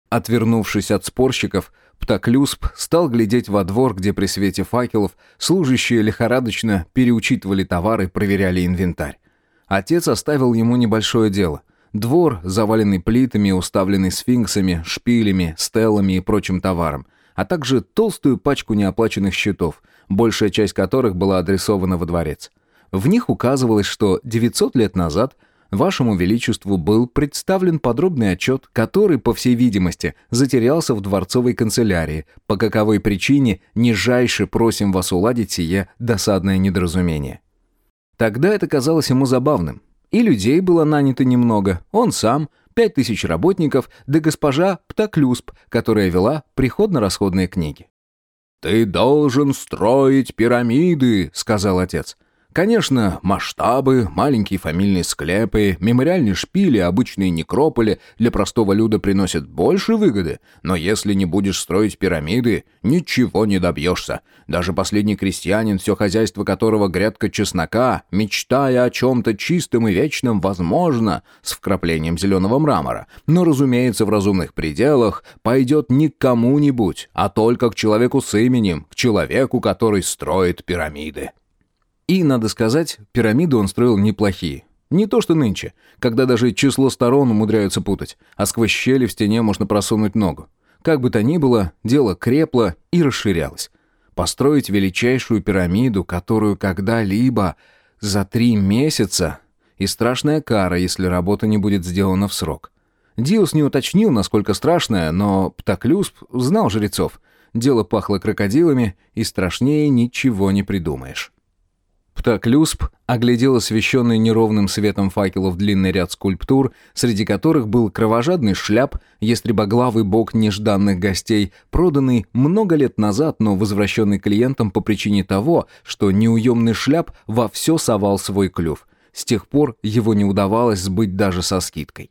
Отвернувшись от спорщиков, Птоклюсп стал глядеть во двор, где при свете факелов служащие лихорадочно переучитывали товар и проверяли инвентарь. Отец оставил ему небольшое дело. Двор, заваленный плитами, уставленный сфинксами, шпилями, стеллами и прочим товаром, а также толстую пачку неоплаченных счетов, большая часть которых была адресована во дворец. В них указывалось, что 900 лет назад Вашему Величеству был представлен подробный отчет, который, по всей видимости, затерялся в дворцовой канцелярии, по каковой причине нижайше просим вас уладить сие досадное недоразумение. Тогда это казалось ему забавным. И людей было нанято немного, он сам, 5000 работников, да госпожа Птоклюсп, которая вела приходно-расходные книги. «Ты должен строить пирамиды», — сказал отец. Конечно, масштабы, маленькие фамильные склепы, мемориальные шпили, обычные некрополи для простого люда приносят больше выгоды, но если не будешь строить пирамиды, ничего не добьешься. Даже последний крестьянин, все хозяйство которого грядка чеснока, мечтая о чем-то чистом и вечном, возможно, с вкраплением зеленого мрамора, но, разумеется, в разумных пределах, пойдет не к кому-нибудь, а только к человеку с именем, к человеку, который строит пирамиды. И, надо сказать, пирамиды он строил неплохие. Не то что нынче, когда даже число сторон умудряются путать, а сквозь щели в стене можно просунуть ногу. Как бы то ни было, дело крепло и расширялось. Построить величайшую пирамиду, которую когда-либо за 3 месяца, и страшная кара, если работа не будет сделана в срок. Диос не уточнил, насколько страшная, но Птоклюсп знал жрецов. Дело пахло крокодилами, и страшнее ничего не придумаешь. Птоклюсп оглядел освещенный неровным светом факелов длинный ряд скульптур, среди которых был кровожадный шляп, ястребоглавый бог нежданных гостей, проданный много лет назад, но возвращенный клиентам по причине того, что неуемный шляп во все совал свой клюв. С тех пор его не удавалось сбыть даже со скидкой.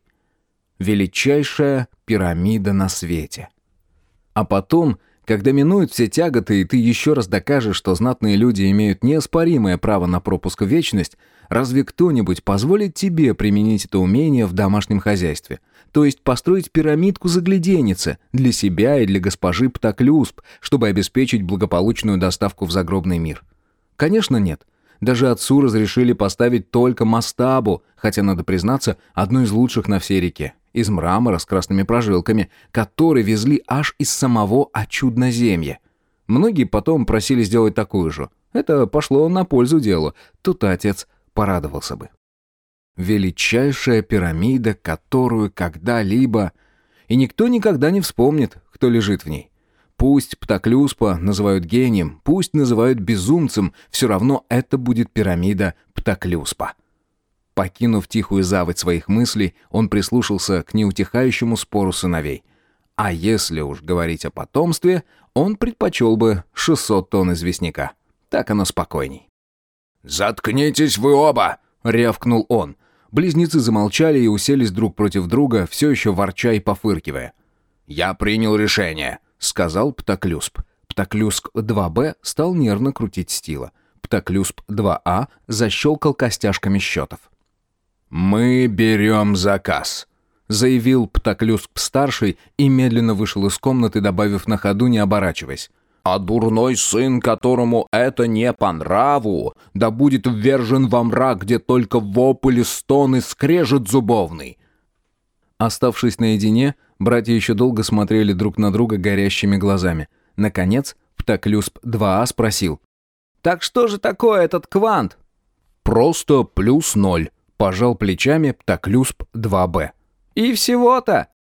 Величайшая пирамида на свете. А потом, когда минуют все тяготы, и ты еще раз докажешь, что знатные люди имеют неоспоримое право на пропуск в вечность, разве кто-нибудь позволит тебе применить это умение в домашнем хозяйстве? То есть построить пирамидку-загляденницы для себя и для госпожи Птоклюсп, чтобы обеспечить благополучную доставку в загробный мир? Конечно, нет. Даже отцу разрешили поставить только мастабу, хотя, надо признаться, одну из лучших на всей реке. Из мрамора с красными прожилками, который везли аж из самого Очудноземья. Многие потом просили сделать такую же. Это пошло на пользу делу. Тут отец порадовался бы. Величайшая пирамида, которую когда-либо... И никто никогда не вспомнит, кто лежит в ней. Пусть Птоклюспа называют гением, пусть называют безумцем, все равно это будет пирамида Птоклюспа. Покинув тихую заводь своих мыслей, он прислушался к неутихающему спору сыновей. А если уж говорить о потомстве, он предпочел бы 600 тонн известняка. Так оно спокойней. «Заткнитесь вы оба!» — рявкнул он. Близнецы замолчали и уселись друг против друга, все еще ворча и пофыркивая. «Я принял решение», — сказал Птоклюсп. Птоклюсп 2Б стал нервно крутить стила. Птоклюсп 2А защелкал костяшками счетов. «Мы берем заказ», — заявил Птоклюсп-старший и медленно вышел из комнаты, добавив на ходу, не оборачиваясь. «А дурной сын, которому это не по нраву, да будет ввержен во мрак, где только вопль, стон и скрежет зубовный». Оставшись наедине, братья еще долго смотрели друг на друга горящими глазами. Наконец, Птоклюсп-2А спросил. «Так что же такое этот квант?» «Просто +0», — пожал плечами Птоклюсп 2Б. «И всего-то?»